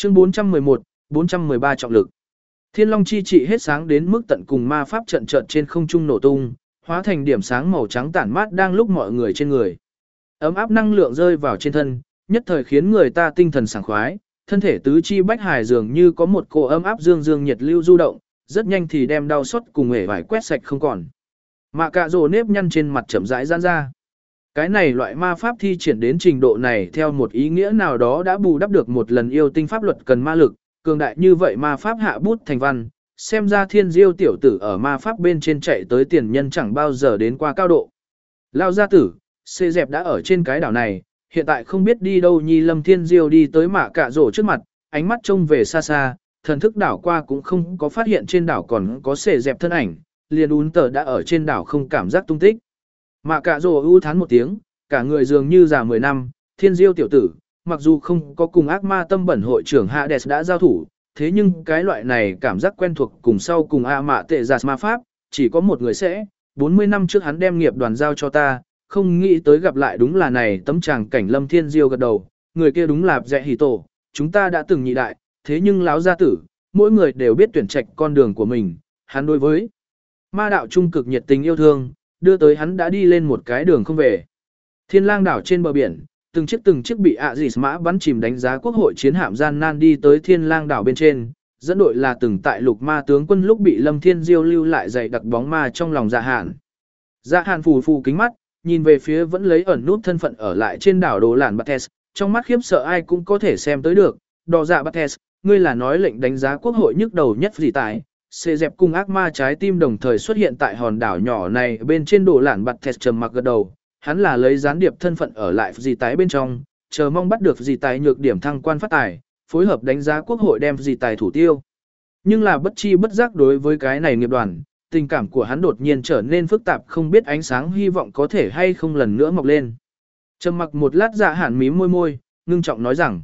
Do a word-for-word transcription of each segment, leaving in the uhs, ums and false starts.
Chương bốn trăm mười một, bốn trăm mười ba trọng lực. Thiên Long chi trị hết sáng đến mức tận cùng ma pháp trận trận trên không trung nổ tung, hóa thành điểm sáng màu trắng tản mát đang lúc mọi người trên người. Ấm áp năng lượng rơi vào trên thân, nhất thời khiến người ta tinh thần sảng khoái, thân thể tứ chi bách hải dường như có một cỗ ấm áp dương dương nhiệt lưu du động, rất nhanh thì đem đau xót cùng hể vải quét sạch không còn. Mạ cạ rồ nếp nhăn trên mặt chậm rãi giãn ra. Cái này loại ma pháp thi triển đến trình độ này theo một ý nghĩa nào đó đã bù đắp được một lần yêu tinh pháp luật cần ma lực, cường đại như vậy ma pháp hạ bút thành văn, xem ra thiên diêu tiểu tử ở ma pháp bên trên chạy tới tiền nhân chẳng bao giờ đến qua cao độ. Lao gia tử, xê dẹp đã ở trên cái đảo này, hiện tại không biết đi đâu nhi. Lâm Thiên Diêu đi tới mạ cạ rổ trước mặt, ánh mắt trông về xa xa, thần thức đảo qua cũng không có phát hiện trên đảo còn có xê dẹp thân ảnh, liền ún tờ đã ở trên đảo không cảm giác tung tích. Mạ cạ rổ ưu thán một tiếng, cả người dường như già mười năm, Thiên Diêu tiểu tử, mặc dù không có cùng ác ma tâm bẩn hội trưởng Hades đã giao thủ, thế nhưng cái loại này cảm giác quen thuộc cùng sau cùng A mạ tệ giạt ma pháp, chỉ có một người sẽ, bốn mươi năm trước hắn đem nghiệp đoàn giao cho ta, không nghĩ tới gặp lại đúng là này tấm tràng cảnh. Lâm Thiên Diêu gật đầu, người kia đúng là Dẹ Hỉ Tổ, chúng ta đã từng nhị đại, thế nhưng láo gia tử, mỗi người đều biết tuyển trạch con đường của mình, hắn đối với ma đạo trung cực nhiệt tình yêu thương, đưa tới hắn đã đi lên một cái đường không về. Thiên Lang đảo trên bờ biển, từng chiếc từng chiếc bị ạ dì mã bắn chìm đánh giá quốc hội chiến hạm gian nan đi tới Thiên Lang đảo bên trên, dẫn đội là từng tại lục ma tướng quân lúc bị Lâm Thiên Diêu lưu lại dày đặc bóng ma trong lòng Dạ Hạn. Dạ Hạn phù phù kính mắt, nhìn về phía vẫn lấy ẩn nút thân phận ở lại trên đảo Đồ Lạn Bates, trong mắt khiếp sợ ai cũng có thể xem tới được. Đò Dạ Bates, ngươi là nói lệnh đánh giá quốc hội nhức đầu nhất gì tại? Xê dẹp cùng ác ma trái tim đồng thời xuất hiện tại hòn đảo nhỏ này bên trên Đồ Lạn Bates trầm mặc gật đầu. Hắn là lấy gián điệp thân phận ở lại gì tái bên trong, chờ mong bắt được gì tài nhược điểm thăng quan phát tài, phối hợp đánh giá quốc hội đem gì tài thủ tiêu. Nhưng là bất chi bất giác đối với cái này nghiệp đoàn, tình cảm của hắn đột nhiên trở nên phức tạp, không biết ánh sáng hy vọng có thể hay không lần nữa mọc lên. Trầm mặc một lát Dạ Hạn mím môi môi, ngưng trọng nói rằng,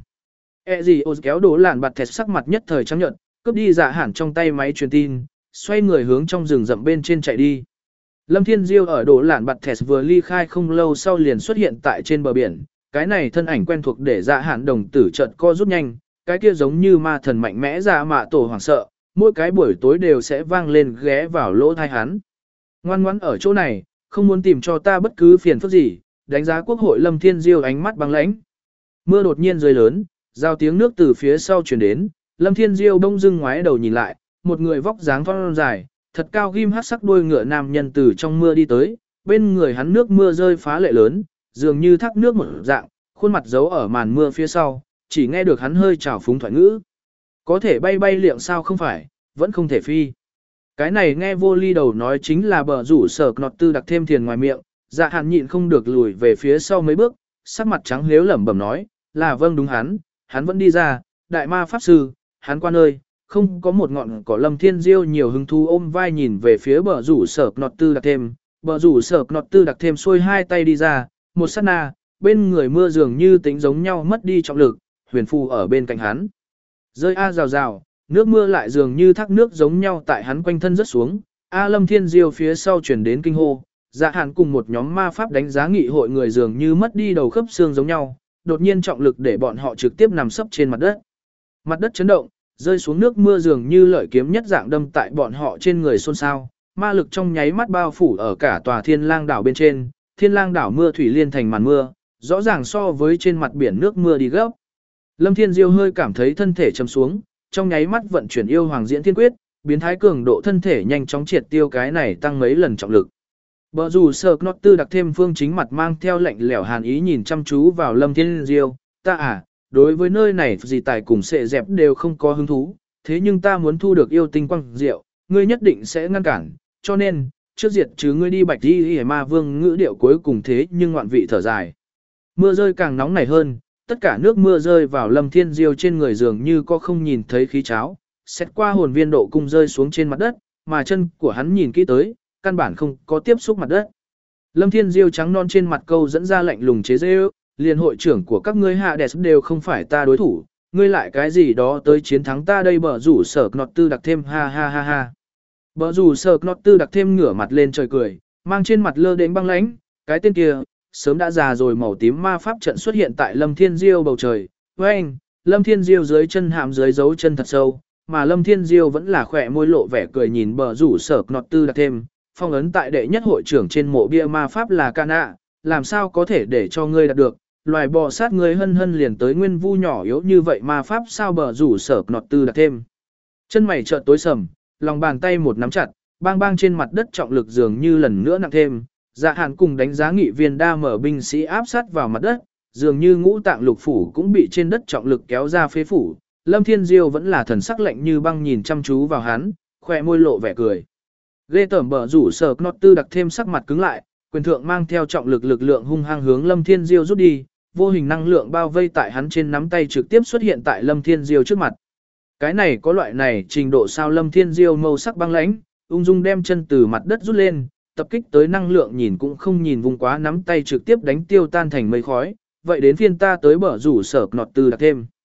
e gì ô kéo Đồ Lạn bạt thẹt sắc mặt nhất thời trắng nhợt, cướp đi Dạ Hạn trong tay máy truyền tin, xoay người hướng trong rừng rậm bên trên chạy đi. Lâm Thiên Diêu ở Đồ Lạn bạt thẹt vừa ly khai không lâu sau liền xuất hiện tại trên bờ biển, cái này thân ảnh quen thuộc để Dạ Hạn đồng tử chợt co rút nhanh, cái kia giống như ma thần mạnh mẽ Dạ Mạ Tổ hoảng sợ, mỗi cái buổi tối đều sẽ vang lên ghé vào lỗ tai hắn. Ngoan ngoãn ở chỗ này, không muốn tìm cho ta bất cứ phiền phức gì. Đánh giá quốc hội. Lâm Thiên Diêu ánh mắt băng lãnh. Mưa đột nhiên rơi lớn, giao tiếng nước từ phía sau truyền đến, Lâm Thiên Diêu bỗng dưng ngoái đầu nhìn lại, một người vóc dáng thon dài, thật cao ghim hắc sắc đuôi ngựa nam nhân từ trong mưa đi tới, bên người hắn nước mưa rơi phá lệ lớn, dường như thác nước một dạng, khuôn mặt giấu ở màn mưa phía sau, chỉ nghe được hắn hơi trào phúng thoại ngữ. Có thể bay bay liệng sao không phải, vẫn không thể phi. Cái này nghe vô ly đầu nói chính là bờ rủ sở nọt tư đặc thêm thiền ngoài miệng. Dạ Hạn nhịn không được lùi về phía sau mấy bước, sắc mặt trắng lếu lẩm bẩm nói, là vâng đúng hắn, hắn vẫn đi ra, đại ma pháp sư, hắn qua nơi, không có một ngọn cỏ. Lâm Thiên Diêu nhiều hứng thú ôm vai nhìn về phía bờ rủ sở nọt tư đặc thêm, bờ rủ sở nọt tư đặc thêm xuôi hai tay đi ra, một sát na, bên người mưa dường như tính giống nhau mất đi trọng lực, huyền phù ở bên cạnh hắn. Rơi a rào rào, nước mưa lại dường như thác nước giống nhau tại hắn quanh thân rớt xuống, a Lâm Thiên Diêu phía sau chuyển đến kinh hô. Dạ Hạn cùng một nhóm ma pháp đánh giá nghị hội người dường như mất đi đầu khớp xương giống nhau, đột nhiên trọng lực để bọn họ trực tiếp nằm sấp trên mặt đất. Mặt đất chấn động, rơi xuống nước mưa dường như lợi kiếm nhất dạng đâm tại bọn họ trên người xôn xao, ma lực trong nháy mắt bao phủ ở cả tòa Thiên Lang đảo bên trên, Thiên Lang đảo mưa thủy liên thành màn mưa, rõ ràng so với trên mặt biển nước mưa đi gấp. Lâm Thiên Diêu hơi cảm thấy thân thể chầm xuống, trong nháy mắt vận chuyển yêu hoàng diễn thiên quyết, biến thái cường độ thân thể nhanh chóng triệt tiêu cái này tăng mấy lần trọng lực. Bờ rủ sở nọt tư đặc thêm phương chính mặt mang theo lạnh lẽo hàn ý nhìn chăm chú vào Lâm Thiên Diêu, ta à, đối với nơi này gì tài cùng sệ dẹp đều không có hứng thú, thế nhưng ta muốn thu được yêu tinh quang diệu, ngươi nhất định sẽ ngăn cản, cho nên, trước diệt chứ ngươi đi bạch đi hề ma vương ngữ điệu cuối cùng thế nhưng ngoạn vị thở dài. Mưa rơi càng nóng nảy hơn, tất cả nước mưa rơi vào Lâm Thiên Diêu trên người dường như có không nhìn thấy khí cháo, xét qua hồn viên độ cung rơi xuống trên mặt đất, mà chân của hắn nhìn kỹ tới, căn bản không có tiếp xúc mặt đất. Lâm Thiên Diêu trắng non trên mặt câu dẫn ra lạnh lùng chế giễu, liền hội trưởng của các ngươi hạ đẹp đều không phải ta đối thủ, ngươi lại cái gì đó tới chiến thắng ta đây. Bờ rủ sở nọt tư đặc thêm ha ha ha ha. Bờ rủ sở nọt tư đặc thêm ngửa mặt lên trời cười, mang trên mặt lơ đến băng lãnh, cái tên kia, sớm đã già rồi. Màu tím ma pháp trận xuất hiện tại Lâm Thiên Diêu bầu trời, oanh, Lâm Thiên Diêu dưới chân hàm dưới dấu chân thật sâu, mà Lâm Thiên Diêu vẫn là khỏe môi lộ vẻ cười nhìn bờ rủ sở nọt tư đặc thêm, phong ấn tại đệ nhất hội trưởng trên mộ bia ma pháp là Cana, làm sao có thể để cho ngươi đạt được, loài bò sát ngươi hân hân liền tới nguyên vu nhỏ yếu như vậy ma pháp sao bờ rủ sở nọt tư đặc thêm. Chân mày chợt tối sầm, lòng bàn tay một nắm chặt, bang bang trên mặt đất trọng lực dường như lần nữa nặng thêm, Dạ Hàn cùng đánh giá nghị viên đa mở binh sĩ áp sát vào mặt đất, dường như ngũ tạng lục phủ cũng bị trên đất trọng lực kéo ra phế phủ. Lâm Thiên Diêu vẫn là thần sắc lạnh như băng nhìn chăm chú vào hắn, khỏe môi lộ vẻ cười. Ghê tởm bờ rủ sở nọt tư đặc thêm sắc mặt cứng lại, quyền thượng mang theo trọng lực lực lượng hung hăng hướng Lâm Thiên Diêu rút đi, vô hình năng lượng bao vây tại hắn trên nắm tay trực tiếp xuất hiện tại Lâm Thiên Diêu trước mặt. Cái này có loại này trình độ sao Lâm Thiên Diêu màu sắc băng lãnh, ung dung đem chân từ mặt đất rút lên, tập kích tới năng lượng nhìn cũng không nhìn vùng quá nắm tay trực tiếp đánh tiêu tan thành mây khói, vậy đến phiên ta tới bờ rủ sở nọt tư đặc thêm.